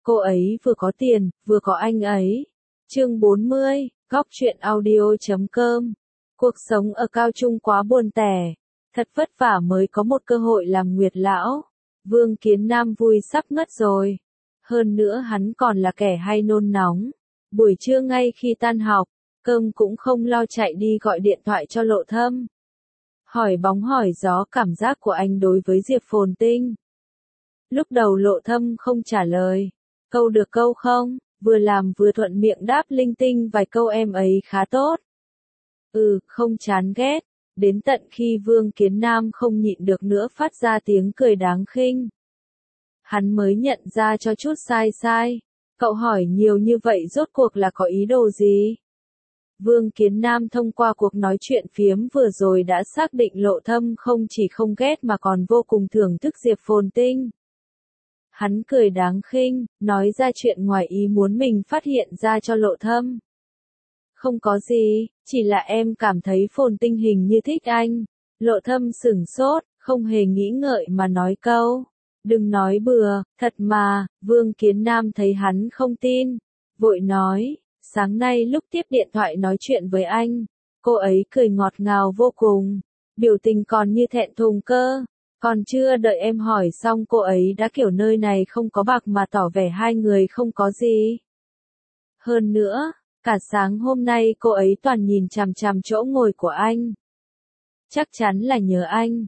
Cô ấy vừa có tiền, vừa có anh ấy. Chương 40, Góc truyện audio.com. Cuộc sống ở Cao Trung quá buồn tẻ. Thật vất vả mới có một cơ hội làm Nguyệt lão. Vương Kiến Nam vui sắp ngất rồi. Hơn nữa hắn còn là kẻ hay nôn nóng. Buổi trưa ngay khi tan học, cơm cũng không lo chạy đi gọi điện thoại cho Lộ Thâm. Hỏi bóng hỏi gió cảm giác của anh đối với Diệp Phồn Tinh. Lúc đầu Lộ Thâm không trả lời. Câu được câu không, vừa làm vừa thuận miệng đáp linh tinh vài câu em ấy khá tốt. Không chán ghét. Đến tận khi Vương Kiến Nam không nhịn được nữa phát ra tiếng cười đáng khinh. Hắn mới nhận ra cho chút sai. Cậu hỏi nhiều như vậy rốt cuộc là có ý đồ gì? Vương Kiến Nam thông qua cuộc nói chuyện phiếm vừa rồi đã xác định Lộ Thâm không chỉ không ghét mà còn vô cùng thưởng thức Diệp Phồn Tinh. Hắn cười đáng khinh, nói ra chuyện ngoài ý muốn mình phát hiện ra cho Lộ Thâm. Không có gì, chỉ là em cảm thấy Phồn Tinh hình như thích anh. Lộ Thâm sửng sốt, không hề nghĩ ngợi mà nói câu. Đừng nói bừa, thật mà. Vương Kiến Nam thấy hắn không tin. Vội nói, sáng nay lúc tiếp điện thoại nói chuyện với anh, cô ấy cười ngọt ngào vô cùng. Biểu tình còn như thẹn thùng cơ. Còn chưa đợi em hỏi xong cô ấy đã kiểu nơi này không có bạc mà tỏ vẻ hai người không có gì. Hơn nữa, cả sáng hôm nay cô ấy toàn nhìn chằm chằm chỗ ngồi của anh. Chắc chắn là nhớ anh.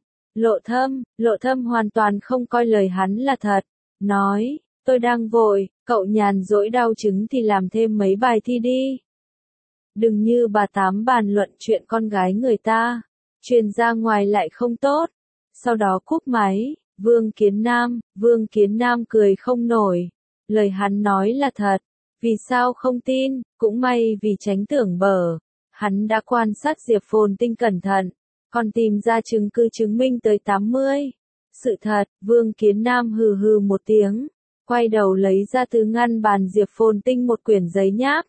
Lộ Thâm hoàn toàn không coi lời hắn là thật. Nói, tôi đang vội, cậu nhàn rỗi đau chứng thì làm thêm mấy bài thi đi. Đừng như bà Tám bàn luận chuyện con gái người ta. Truyền ra ngoài lại không tốt. Sau đó cúp máy, Vương Kiến Nam cười không nổi. Lời hắn nói là thật. Vì sao không tin, cũng may vì tránh tưởng bở. Hắn đã quan sát Diệp Phồn Tinh cẩn thận, còn tìm ra chứng cứ chứng minh tới 80. Sự thật, Vương Kiến Nam hừ hừ một tiếng, quay đầu lấy ra từ ngăn bàn Diệp Phồn Tinh một quyển giấy nháp.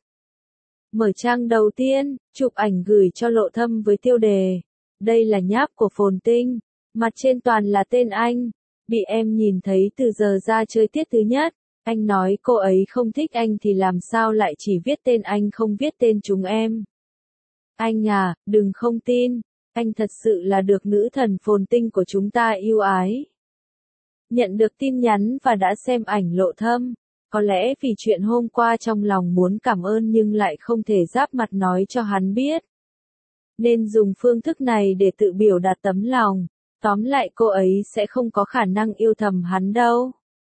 Mở trang đầu tiên, chụp ảnh gửi cho Lộ Thâm với tiêu đề. Đây là nháp của Phồn Tinh, mặt trên toàn là tên anh. Bị em nhìn thấy từ giờ ra chơi tiết thứ nhất. Anh nói cô ấy không thích anh thì làm sao lại chỉ viết tên anh không viết tên chúng em. Anh à, đừng không tin. Anh thật sự là được nữ thần Phồn Tinh của chúng ta yêu ái. Nhận được tin nhắn và đã xem ảnh Lộ Thâm. Có lẽ vì chuyện hôm qua trong lòng muốn cảm ơn nhưng lại không thể giáp mặt nói cho hắn biết. Nên dùng phương thức này để tự biểu đạt tấm lòng. Tóm lại cô ấy sẽ không có khả năng yêu thầm hắn đâu.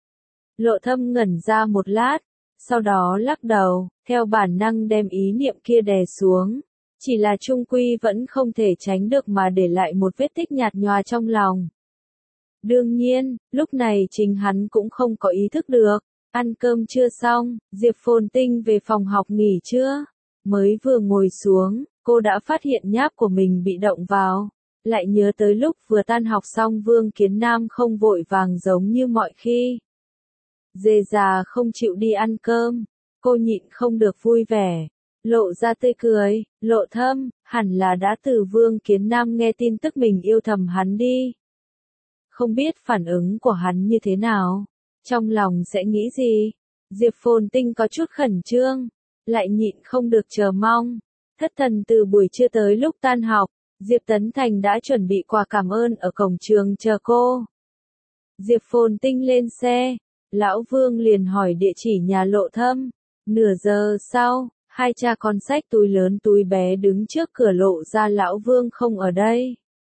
Lộ Thâm ngẩn ra một lát, sau đó lắc đầu, theo bản năng đem ý niệm kia đè xuống. Chỉ là chung quy vẫn không thể tránh được mà để lại một vết tích nhạt nhòa trong lòng. Đương nhiên, lúc này chính hắn cũng không có ý thức được. Ăn cơm chưa xong, Diệp Phồn Tinh về phòng học nghỉ trưa. Mới vừa ngồi xuống, cô đã phát hiện nháp của mình bị động vào. Lại nhớ tới lúc vừa tan học xong Vương Kiến Nam không vội vàng giống như mọi khi. Dề già không chịu đi ăn cơm, cô nhịn không được vui vẻ, lộ ra tươi cười. Lộ Thâm, hẳn là đã từ Vương Kiến Nam nghe tin tức mình yêu thầm hắn đi. Không biết phản ứng của hắn như thế nào, trong lòng sẽ nghĩ gì. Diệp Phồn Tinh có chút khẩn trương, lại nhịn không được chờ mong. Thất thần từ buổi trưa tới lúc tan học, Diệp Tấn Thành đã chuẩn bị quà cảm ơn ở cổng trường chờ cô. Diệp Phồn Tinh lên xe. Lão Vương liền hỏi địa chỉ nhà Lộ Thâm. Nửa giờ sau, hai cha con xách túi lớn túi bé đứng trước cửa lộ ra Lão Vương không ở đây.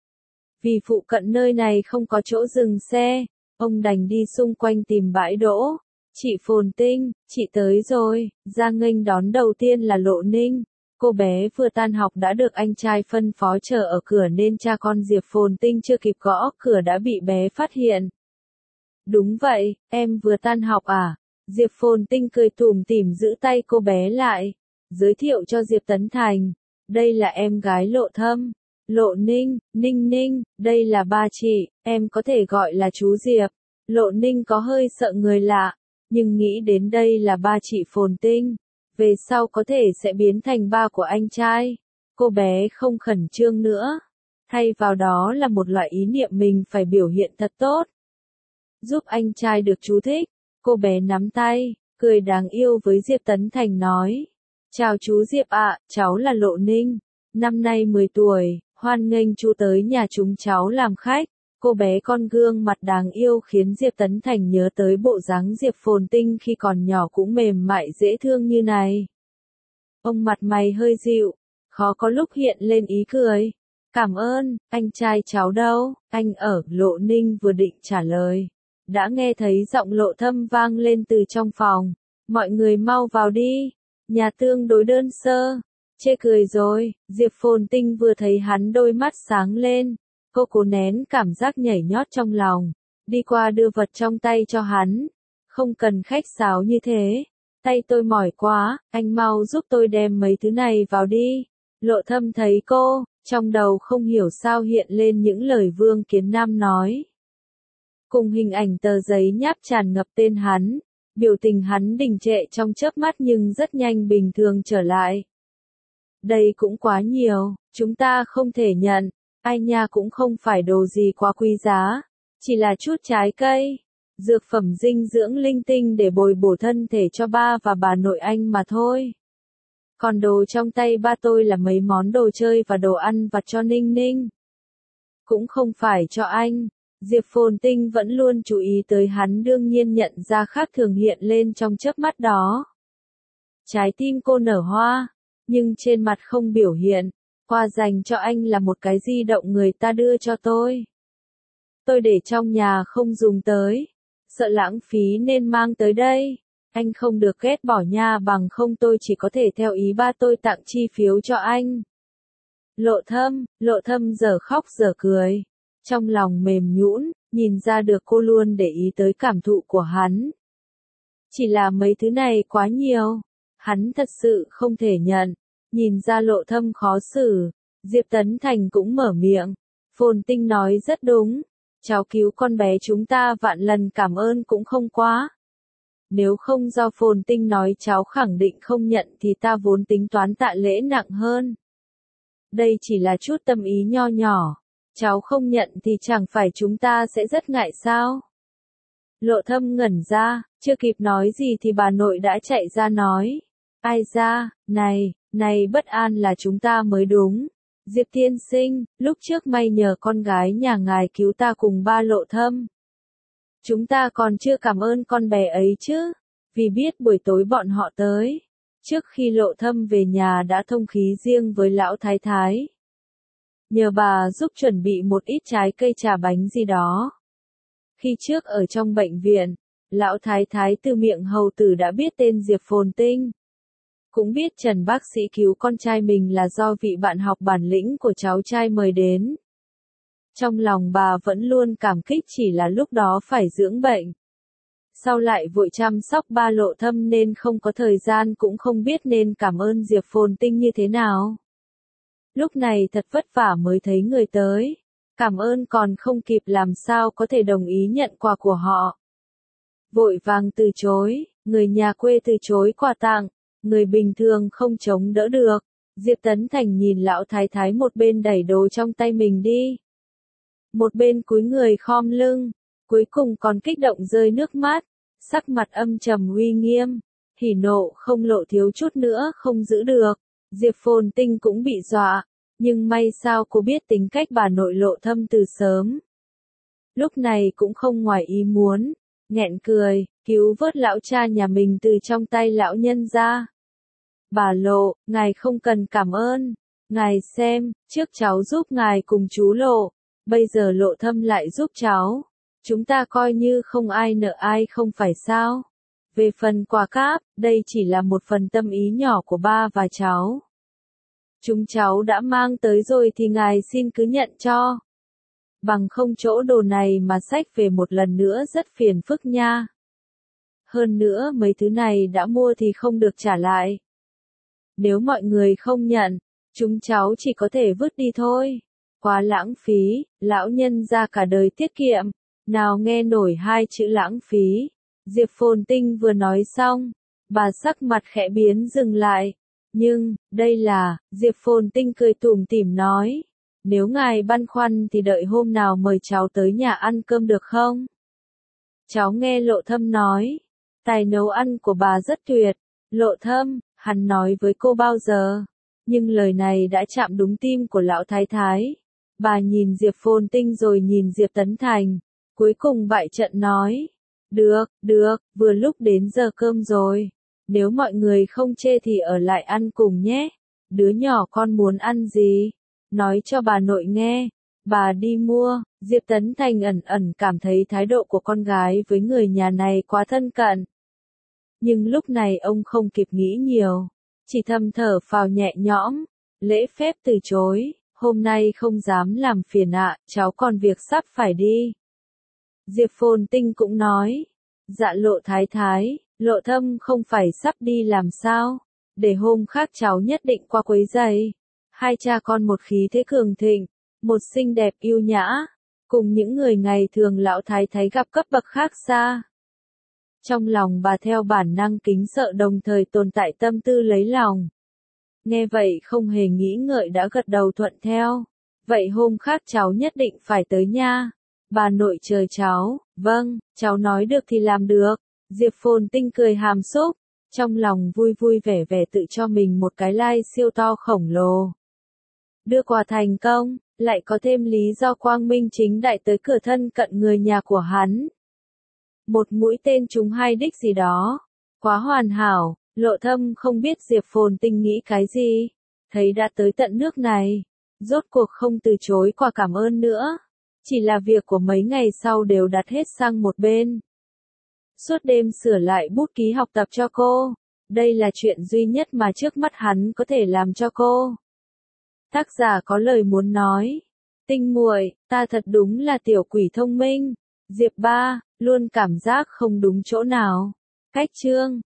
Vì phụ cận nơi này không có chỗ dừng xe, ông đành đi xung quanh tìm bãi đỗ. Chị Phồn Tinh, chị tới rồi. Ra nghênh đón đầu tiên là Lộ Ninh. Cô bé vừa tan học đã được anh trai phân phó chờ ở cửa nên cha con Diệp Phồn Tinh chưa kịp gõ cửa đã bị bé phát hiện. Đúng vậy, em vừa tan học à? Diệp Phồn Tinh cười tủm tỉm giữ tay cô bé lại. Giới thiệu cho Diệp Tấn Thành. Đây là em gái Lộ Thâm. Lộ Ninh, Ninh, đây là ba chị, em có thể gọi là chú Diệp. Lộ Ninh có hơi sợ người lạ, nhưng nghĩ đến đây là ba chị Phồn Tinh. Về sau có thể sẽ biến thành ba của anh trai. Cô bé không khẩn trương nữa. Thay vào đó là một loại ý niệm mình phải biểu hiện thật tốt. Giúp anh trai được chú thích. Cô bé nắm tay, cười đáng yêu với Diệp Tấn Thành nói. Chào chú Diệp ạ, cháu là Lộ Ninh, năm nay 10 tuổi, hoan nghênh chú tới nhà chúng cháu làm khách. Cô bé con gương mặt đáng yêu khiến Diệp Tấn Thành nhớ tới bộ dáng Diệp Phồn Tinh khi còn nhỏ cũng mềm mại dễ thương như này. Ông mặt mày hơi dịu, khó có lúc hiện lên ý cười. Cảm ơn, anh trai cháu đâu, anh ở, Lộ Ninh vừa định trả lời. Đã nghe thấy giọng Lộ Thâm vang lên từ trong phòng. Mọi người mau vào đi, nhà tương đối đơn sơ. Chê cười rồi, Diệp Phồn Tinh vừa thấy hắn đôi mắt sáng lên. Cô cố nén cảm giác nhảy nhót trong lòng, đi qua đưa vật trong tay cho hắn. Không cần khách sáo như thế, tay tôi mỏi quá, anh mau giúp tôi đem mấy thứ này vào đi. Lộ Thâm thấy cô, trong đầu không hiểu sao hiện lên những lời Vương Kiến Nam nói. Cùng hình ảnh tờ giấy nháp tràn ngập tên hắn, biểu tình hắn đình trệ trong chớp mắt nhưng rất nhanh bình thường trở lại. Đây cũng quá nhiều, chúng ta không thể nhận. Ai nha cũng không phải đồ gì quá quý giá, chỉ là chút trái cây, dược phẩm dinh dưỡng linh tinh để bồi bổ thân thể cho ba và bà nội anh mà thôi. Còn đồ trong tay ba tôi là mấy món đồ chơi và đồ ăn vặt cho Ninh Ninh. Cũng không phải cho anh. Diệp Phồn Tinh vẫn luôn chú ý tới hắn, đương nhiên nhận ra khác thường hiện lên trong chớp mắt đó. Trái tim cô nở hoa, nhưng trên mặt không biểu hiện. Quà dành cho anh là một cái di động người ta đưa cho tôi. Tôi để trong nhà không dùng tới. Sợ lãng phí nên mang tới đây. Anh không được ghét bỏ nha, bằng không tôi chỉ có thể theo ý ba tôi tặng chi phiếu cho anh. Lộ Thâm giờ khóc giờ cười. Trong lòng mềm nhũn, nhìn ra được cô luôn để ý tới cảm thụ của hắn. Chỉ là mấy thứ này quá nhiều. Hắn thật sự không thể nhận. Nhìn ra Lộ Thâm khó xử, Diệp Tấn Thành cũng mở miệng. Phồn Tinh nói rất đúng, cháu cứu con bé chúng ta vạn lần cảm ơn cũng không quá. Nếu không do Phồn Tinh nói cháu khẳng định không nhận thì ta vốn tính toán tạ lễ nặng hơn. Đây chỉ là chút tâm ý nho nhỏ, cháu không nhận thì chẳng phải chúng ta sẽ rất ngại sao? Lộ Thâm ngẩn ra, chưa kịp nói gì thì bà nội đã chạy ra nói. Ai ra, này bất an là chúng ta mới đúng. Diệp tiên sinh, lúc trước may nhờ con gái nhà ngài cứu ta cùng ba Lộ Thâm. Chúng ta còn chưa cảm ơn con bé ấy chứ, vì biết buổi tối bọn họ tới. Trước khi Lộ Thâm về nhà đã thông khí riêng với lão thái thái. Nhờ bà giúp chuẩn bị một ít trái cây trà bánh gì đó. Khi trước ở trong bệnh viện, lão thái thái từ miệng hầu tử đã biết tên Diệp Phồn Tinh. Cũng biết Trần bác sĩ cứu con trai mình là do vị bạn học bản lĩnh của cháu trai mời đến. Trong lòng bà vẫn luôn cảm kích, chỉ là lúc đó phải dưỡng bệnh. Sau lại vội chăm sóc ba Lộ Thâm nên không có thời gian, cũng không biết nên cảm ơn Diệp Phồn Tinh như thế nào. Lúc này thật vất vả mới thấy người tới. Cảm ơn còn không kịp làm sao có thể đồng ý nhận quà của họ. Vội vàng từ chối, người nhà quê từ chối quà tặng. Người bình thường không chống đỡ được. Diệp Tấn Thành nhìn lão thái thái một bên đẩy đồ trong tay mình đi. Một bên cúi người khom lưng. Cuối cùng còn kích động rơi nước mắt. Sắc mặt âm trầm uy nghiêm. Hỉ nộ không lộ thiếu chút nữa không giữ được. Diệp Phồn Tinh cũng bị dọa. Nhưng may sao cô biết tính cách bà nội Lộ Thâm từ sớm. Lúc này cũng không ngoài ý muốn. Nghẹn cười, cứu vớt lão cha nhà mình từ trong tay lão nhân ra. Bà Lộ, ngài không cần cảm ơn. Ngài xem, trước cháu giúp ngài cùng chú Lộ. Bây giờ Lộ Thâm lại giúp cháu. Chúng ta coi như không ai nợ ai không phải sao. Về phần quà cáp, đây chỉ là một phần tâm ý nhỏ của ba và cháu. Chúng cháu đã mang tới rồi thì ngài xin cứ nhận cho. Bằng không chỗ đồ này mà xách về một lần nữa rất phiền phức nha. Hơn nữa mấy thứ này đã mua thì không được trả lại. Nếu mọi người không nhận, chúng cháu chỉ có thể vứt đi thôi. Quá lãng phí, lão nhân ra cả đời tiết kiệm. Nào nghe nổi hai chữ lãng phí. Diệp Phồn Tinh vừa nói xong, bà sắc mặt khẽ biến dừng lại. Nhưng, đây là, Diệp Phồn Tinh cười tủm tỉm nói. Nếu ngài băn khoăn thì đợi hôm nào mời cháu tới nhà ăn cơm được không? Cháu nghe Lộ Thâm nói. Tài nấu ăn của bà rất tuyệt. Lộ Thâm, hắn nói với cô bao giờ? Nhưng lời này đã chạm đúng tim của lão thái thái. Bà nhìn Diệp Phồn Tinh rồi nhìn Diệp Tấn Thành. Cuối cùng bại trận nói. Được, vừa lúc đến giờ cơm rồi. Nếu mọi người không chê thì ở lại ăn cùng nhé. Đứa nhỏ con muốn ăn gì? Nói cho bà nội nghe. Bà đi mua. Diệp Tấn Thành ẩn ẩn cảm thấy thái độ của con gái với người nhà này quá thân cận. Nhưng lúc này ông không kịp nghĩ nhiều. Chỉ thầm thở phào nhẹ nhõm. Lễ phép từ chối. Hôm nay không dám làm phiền ạ, cháu còn việc sắp phải đi. Diệp Phồn Tinh cũng nói. Dạ Lộ thái thái, Lộ Thâm không phải sắp đi làm sao? Để hôm khác cháu nhất định qua quấy giày. Hai cha con một khí thế cường thịnh, một xinh đẹp yêu nhã, cùng những người ngày thường lão thái thái gặp cấp bậc khác xa. Trong lòng bà theo bản năng kính sợ đồng thời tồn tại tâm tư lấy lòng. Nghe vậy không hề nghĩ ngợi đã gật đầu thuận theo. Vậy hôm khác cháu nhất định phải tới nha. Bà nội chờ cháu. Vâng, cháu nói được thì làm được. Diệp Phồn Tinh cười hàm xúc. Trong lòng vui vui vẻ vẻ tự cho mình một cái like siêu to khổng lồ. Đưa quà thành công, lại có thêm lý do quang minh chính đại tới cửa thân cận người nhà của hắn. Một mũi tên trúng hai đích gì đó. Quá hoàn hảo. Lộ Thâm không biết Diệp Phồn Tinh nghĩ cái gì. Thấy đã tới tận nước này. Rốt cuộc không từ chối quà cảm ơn nữa. Chỉ là việc của mấy ngày sau đều đặt hết sang một bên. Suốt đêm sửa lại bút ký học tập cho cô. Đây là chuyện duy nhất mà trước mắt hắn có thể làm cho cô. Tác giả có lời muốn nói. Tinh muội, ta thật đúng là tiểu quỷ thông minh. Diệp Ba, luôn cảm giác không đúng chỗ nào. Cách chương